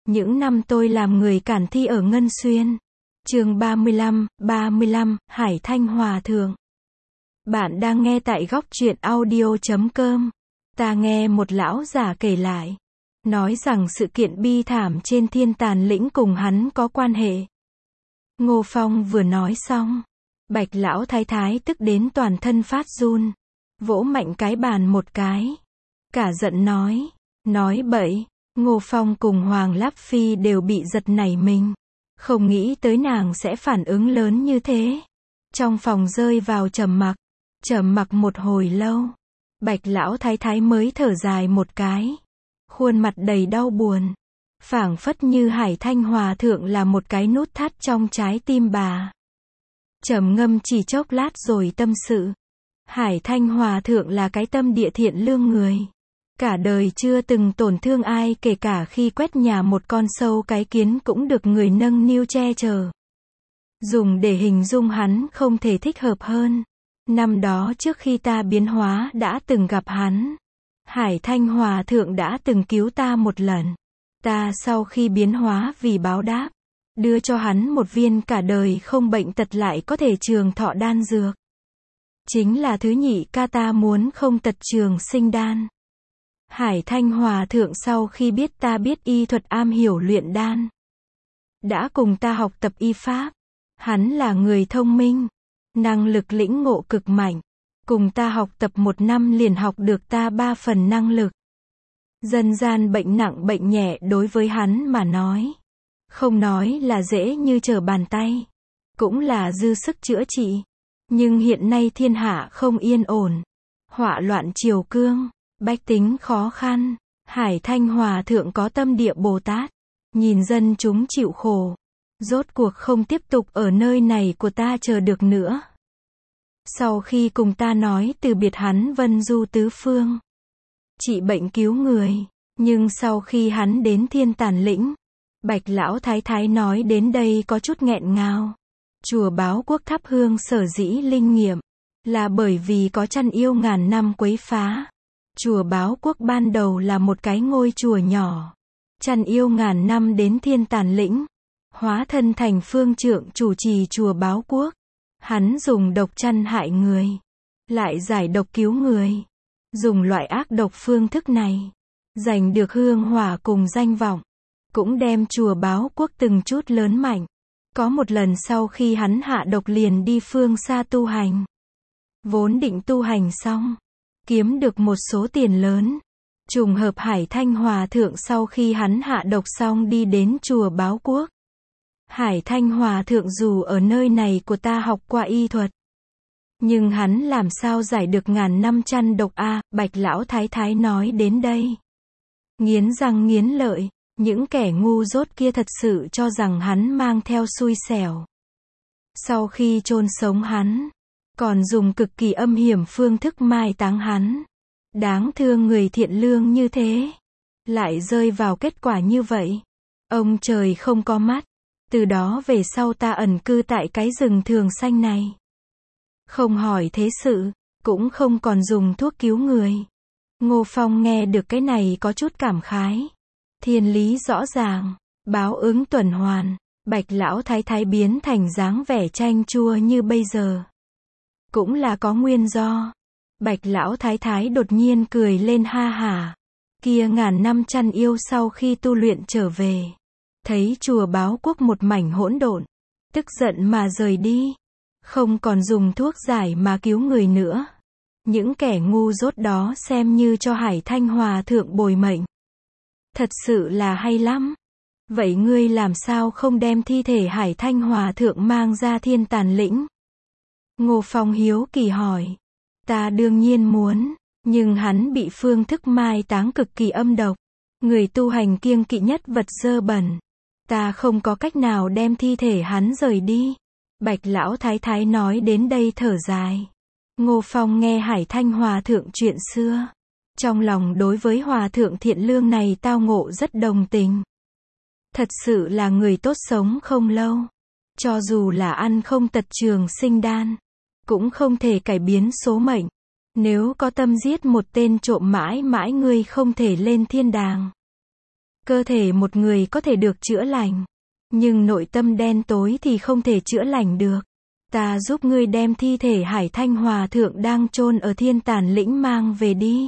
Những năm tôi làm người cản thi ở Ngân Xuyên. Chương 35, Hải Thanh Hòa Thượng. Bạn đang nghe tại góc truyện audio.com. Ta nghe một lão già kể lại, nói rằng sự kiện bi thảm trên Thiên Tàn Lĩnh cùng hắn có quan hệ. Ngô Phong vừa nói xong, Bạch lão thái thái tức đến toàn thân phát run, vỗ mạnh cái bàn một cái, cả giận nói bậy. Ngô Phong cùng Hoàng Láp Phi đều bị giật nảy mình, không nghĩ tới nàng sẽ phản ứng lớn như thế. Trong phòng rơi vào trầm mặc một hồi lâu, Bạch lão thái thái mới thở dài một cái, khuôn mặt đầy đau buồn, phảng phất như Hải Thanh Hòa Thượng là một cái nút thắt trong trái tim bà. Trầm ngâm chỉ chốc lát rồi tâm sự, Hải Thanh Hòa Thượng là cái tâm địa thiện lương người, cả đời chưa từng tổn thương ai, kể cả khi quét nhà một con sâu cái kiến cũng được người nâng niu che chở. Dùng để hình dung hắn không thể thích hợp hơn. Năm đó trước khi ta biến hóa đã từng gặp hắn, Hải Thanh Hòa Thượng đã từng cứu ta một lần. Ta sau khi biến hóa vì báo đáp, đưa cho hắn một viên cả đời không bệnh tật lại có thể trường thọ đan dược. Chính là thứ nhị ca ta muốn không tật trường sinh đan. Hải Thanh Hòa Thượng sau khi biết ta biết y thuật am hiểu luyện đan, đã cùng ta học tập y pháp. Hắn là người thông minh, năng lực lĩnh ngộ cực mạnh, cùng ta học tập 1 năm liền học được ta 3 phần năng lực. Dân gian bệnh nặng bệnh nhẹ đối với hắn mà nói, không nói là dễ như trở bàn tay, cũng là dư sức chữa trị. Nhưng hiện nay thiên hạ không yên ổn, họa loạn triều cương, bách tính khó khăn. Hải Thanh Hòa Thượng có tâm địa Bồ Tát, nhìn dân chúng chịu khổ, rốt cuộc không tiếp tục ở nơi này của ta chờ được nữa. Sau khi cùng ta nói từ biệt, hắn vân du tứ phương, trị bệnh cứu người. Nhưng sau khi hắn đến Thiên Tàn Lĩnh, Bạch lão thái thái nói đến đây có chút nghẹn ngào. Chùa Báo Quốc thắp hương sở dĩ linh nghiệm, là bởi vì có chăn yêu ngàn năm quấy phá. Chùa Báo Quốc ban đầu là một cái ngôi chùa nhỏ, chăn yêu ngàn năm đến Thiên Tàn Lĩnh, hóa thân thành phương trượng chủ trì chùa Báo Quốc. Hắn dùng độc chăn hại người, lại giải độc cứu người. Dùng loại ác độc phương thức này, giành được hương hỏa cùng danh vọng, cũng đem chùa Báo Quốc từng chút lớn mạnh. Có một lần sau khi hắn hạ độc liền đi phương xa tu hành. Vốn định tu hành xong, kiếm được một số tiền lớn. Trùng hợp Hải Thanh Hòa Thượng sau khi hắn hạ độc xong đi đến chùa Báo Quốc. Hải Thanh Hòa Thượng dù ở nơi này của ta học qua y thuật, nhưng hắn làm sao giải được ngàn năm chăn độc a? Bạch lão thái thái nói đến đây, nghiến răng nghiến lợi. Những kẻ ngu dốt kia thật sự cho rằng hắn mang theo xui xẻo. Sau khi chôn sống hắn, còn dùng cực kỳ âm hiểm phương thức mai táng hắn. Đáng thương người thiện lương như thế, lại rơi vào kết quả như vậy. Ông trời không có mắt. Từ đó về sau ta ẩn cư tại cái rừng thường xanh này, không hỏi thế sự, cũng không còn dùng thuốc cứu người. Ngô Phong nghe được cái này có chút cảm khái. Thiên lý rõ ràng, báo ứng tuần hoàn. Bạch lão thái thái biến thành dáng vẻ chanh chua như bây giờ, cũng là có nguyên do. Bạch lão thái thái đột nhiên cười lên ha hả. Kia ngàn năm chăn yêu sau khi tu luyện trở về, thấy chùa Báo Quốc một mảnh hỗn độn, tức giận mà rời đi, không còn dùng thuốc giải mà cứu người nữa. Những kẻ ngu dốt đó xem như cho Hải Thanh Hòa Thượng bồi mệnh. Thật sự là hay lắm. Vậy ngươi làm sao không đem thi thể Hải Thanh Hòa Thượng mang ra Thiên Tàn Lĩnh? Ngô Phong hiếu kỳ hỏi. Ta đương nhiên muốn, nhưng hắn bị phương thức mai táng cực kỳ âm độc. Người tu hành kiêng kỵ nhất vật dơ bẩn. Ta không có cách nào đem thi thể hắn rời đi. Bạch lão thái thái nói đến đây thở dài. Ngô Phong nghe Hải Thanh Hòa Thượng chuyện xưa, trong lòng đối với Hòa Thượng thiện lương này tao ngộ rất đồng tình. Thật sự là người tốt sống không lâu. Cho dù là ăn không tật trường sinh đan, cũng không thể cải biến số mệnh. Nếu có tâm giết một tên trộm mãi mãi ngươi không thể lên thiên đàng. Cơ thể một người có thể được chữa lành, nhưng nội tâm đen tối thì không thể chữa lành được. Ta giúp ngươi đem thi thể Hải Thanh Hòa Thượng đang chôn ở Thiên Tản Lĩnh mang về đi.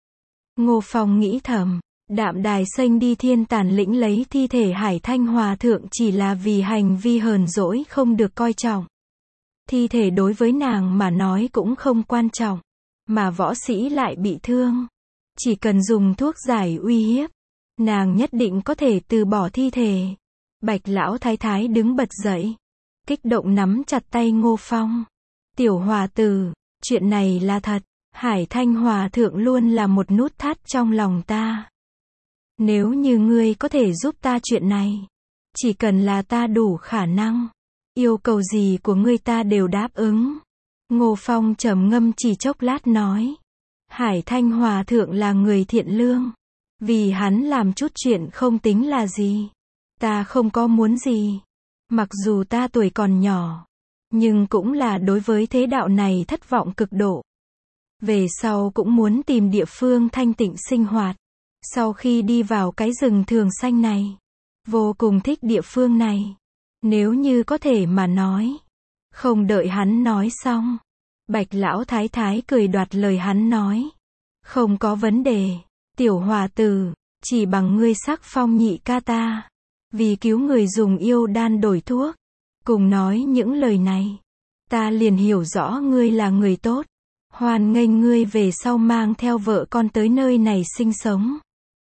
Ngô Phong nghĩ thầm, Đạm Đài Xanh đi Thiên Tản Lĩnh lấy thi thể Hải Thanh Hòa Thượng chỉ là vì hành vi hờn dỗi không được coi trọng. Thi thể đối với nàng mà nói cũng không quan trọng, mà võ sĩ lại bị thương. Chỉ cần dùng thuốc giải uy hiếp, nàng nhất định có thể từ bỏ thi thể. Bạch lão thái thái đứng bật dậy, kích động nắm chặt tay Ngô Phong. Tiểu hòa tử, chuyện này là thật, Hải Thanh Hòa Thượng luôn là một nút thắt trong lòng ta. Nếu như ngươi có thể giúp ta chuyện này, chỉ cần là ta đủ khả năng, yêu cầu gì của ngươi ta đều đáp ứng. Ngô Phong trầm ngâm chỉ chốc lát nói, Hải Thanh Hòa Thượng là người thiện lương, vì hắn làm chút chuyện không tính là gì. Ta không có muốn gì. Mặc dù ta tuổi còn nhỏ, nhưng cũng là đối với thế đạo này thất vọng cực độ. Về sau cũng muốn tìm địa phương thanh tịnh sinh hoạt. Sau khi đi vào cái rừng thường xanh này, vô cùng thích địa phương này. Nếu như có thể mà nói. Không đợi hắn nói xong, Bạch lão thái thái cười đoạt lời hắn nói. Không có vấn đề, tiểu hòa tử, chỉ bằng ngươi sắc phong nhị ca ta. Vì cứu người dùng yêu đan đổi thuốc. Cùng nói những lời này, ta liền hiểu rõ ngươi là người tốt. Hoan nghênh ngươi về sau mang theo vợ con tới nơi này sinh sống.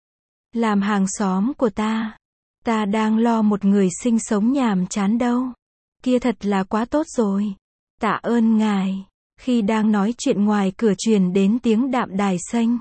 Làm hàng xóm của ta. Ta đang lo một người sinh sống nhàm chán đâu. Kia thật là quá tốt rồi. Tạ ơn ngài. Khi đang nói chuyện ngoài cửa truyền đến tiếng Đạm Đài Xanh.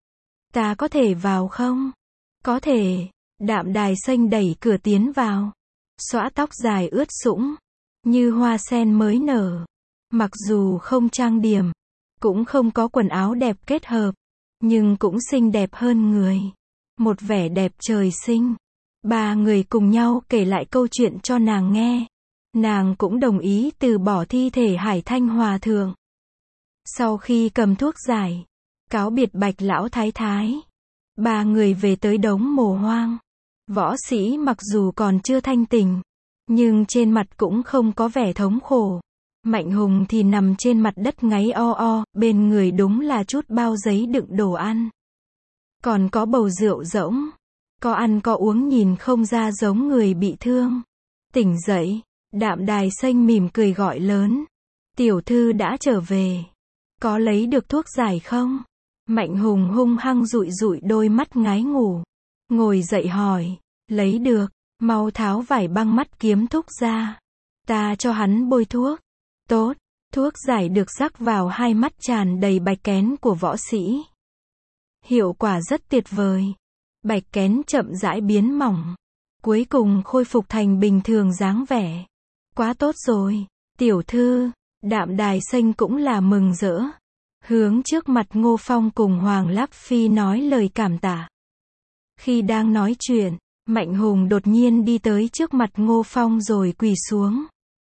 Ta có thể vào không? Có thể. Đạm Đài Xanh đẩy cửa tiến vào. Xõa tóc dài ướt sũng, như hoa sen mới nở. Mặc dù không trang điểm, cũng không có quần áo đẹp kết hợp, nhưng cũng xinh đẹp hơn người. Một vẻ đẹp trời sinh. Ba người cùng nhau kể lại câu chuyện cho nàng nghe. Nàng cũng đồng ý từ bỏ thi thể Hải Thanh Hòa Thượng. Sau khi cầm thuốc giải, cáo biệt Bạch lão thái thái, ba người về tới đống mồ hoang. Võ sĩ mặc dù còn chưa thanh tỉnh, nhưng trên mặt cũng không có vẻ thống khổ. Mạnh Hùng thì nằm trên mặt đất ngáy o o, bên người đúng là chút bao giấy đựng đồ ăn. Còn có bầu rượu rỗng, có ăn có uống nhìn không ra giống người bị thương. Tỉnh dậy, Đạm Đài Xanh mỉm cười gọi lớn. Tiểu thư đã trở về. Có lấy được thuốc giải không? Mạnh Hùng hung hăng dụi dụi đôi mắt ngái ngủ. Ngồi dậy hỏi. Lấy được, mau tháo vải băng mắt kiếm thúc ra. Ta cho hắn bôi thuốc. Tốt, thuốc giải được rắc vào hai mắt tràn đầy bạch kén của võ sĩ. Hiệu quả rất tuyệt vời. Bạch kén chậm rãi biến mỏng. Cuối cùng khôi phục thành bình thường dáng vẻ. Quá tốt rồi, tiểu thư. Đạm Đài Xanh cũng là mừng rỡ. Hướng trước mặt Ngô Phong cùng Hoàng Láp Phi nói lời cảm tạ. Khi đang nói chuyện, Mạnh Hùng đột nhiên đi tới trước mặt Ngô Phong rồi quỳ xuống.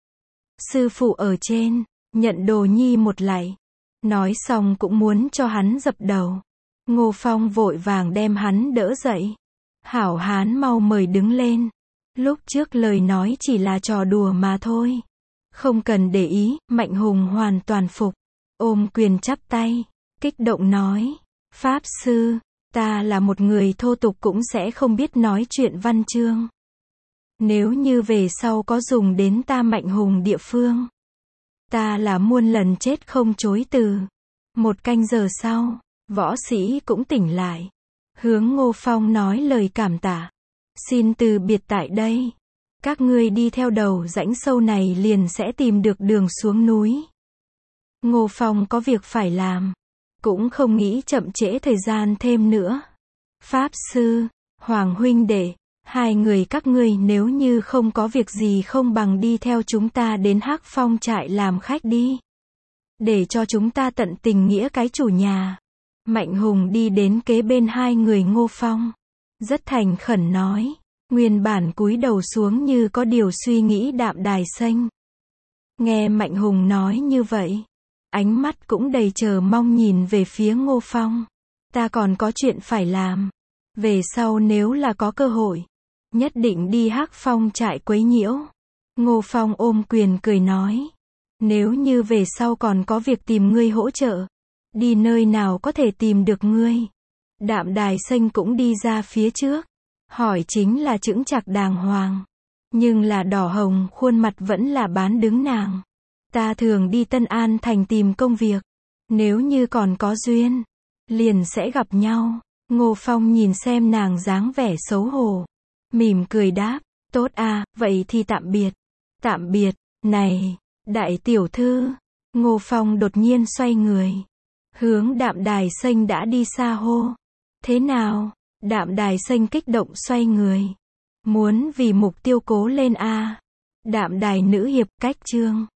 Sư phụ ở trên, nhận đồ nhi một lạy. Nói xong cũng muốn cho hắn dập đầu. Ngô Phong vội vàng đem hắn đỡ dậy. Hảo hán mau mời đứng lên. Lúc trước lời nói chỉ là trò đùa mà thôi. Không cần để ý, Mạnh Hùng hoàn toàn phục. Ôm quyền chắp tay, kích động nói. Pháp sư, ta là một người thô tục cũng sẽ không biết nói chuyện văn chương. Nếu như về sau có dùng đến ta Mạnh Hùng địa phương, ta là muôn lần chết không chối từ. Một canh giờ sau, võ sĩ cũng tỉnh lại. Hướng Ngô Phong nói lời cảm tạ. Xin từ biệt tại đây. Các ngươi đi theo đầu rãnh sâu này liền sẽ tìm được đường xuống núi. Ngô Phong có việc phải làm. Cũng không nghĩ chậm trễ thời gian thêm nữa. Pháp sư, Hoàng huynh đệ, hai người các ngươi nếu như không có việc gì không bằng đi theo chúng ta đến Hắc Phong trại làm khách đi. Để cho chúng ta tận tình nghĩa cái chủ nhà. Mạnh Hùng đi đến kế bên hai người Ngô Phong. Rất thành khẩn nói. Nguyên bản cúi đầu xuống như có điều suy nghĩ Đạm Đài Xanh. Nghe Mạnh Hùng nói như vậy, ánh mắt cũng đầy chờ mong nhìn về phía Ngô Phong. Ta còn có chuyện phải làm. Về sau nếu là có cơ hội, nhất định đi Hắc Phong trại quấy nhiễu. Ngô Phong ôm quyền cười nói. Nếu như về sau còn có việc tìm ngươi hỗ trợ, đi nơi nào có thể tìm được ngươi? Đạm Đài Xanh cũng đi ra phía trước. Hỏi chính là chững chạc đàng hoàng. Nhưng là đỏ hồng khuôn mặt vẫn là bán đứng nàng. Ta thường đi Tân An thành tìm công việc. Nếu như còn có duyên, liền sẽ gặp nhau. Ngô Phong nhìn xem nàng dáng vẻ xấu hổ. Mỉm cười đáp. Tốt à, vậy thì tạm biệt. Tạm biệt, này, đại tiểu thư. Ngô Phong đột nhiên xoay người. Hướng Đạm Đài Xanh đã đi xa hô. Thế nào? Đạm Đài Xanh kích động xoay người. Muốn vì mục tiêu cố lên a. Đạm Đài nữ hiệp cách chương.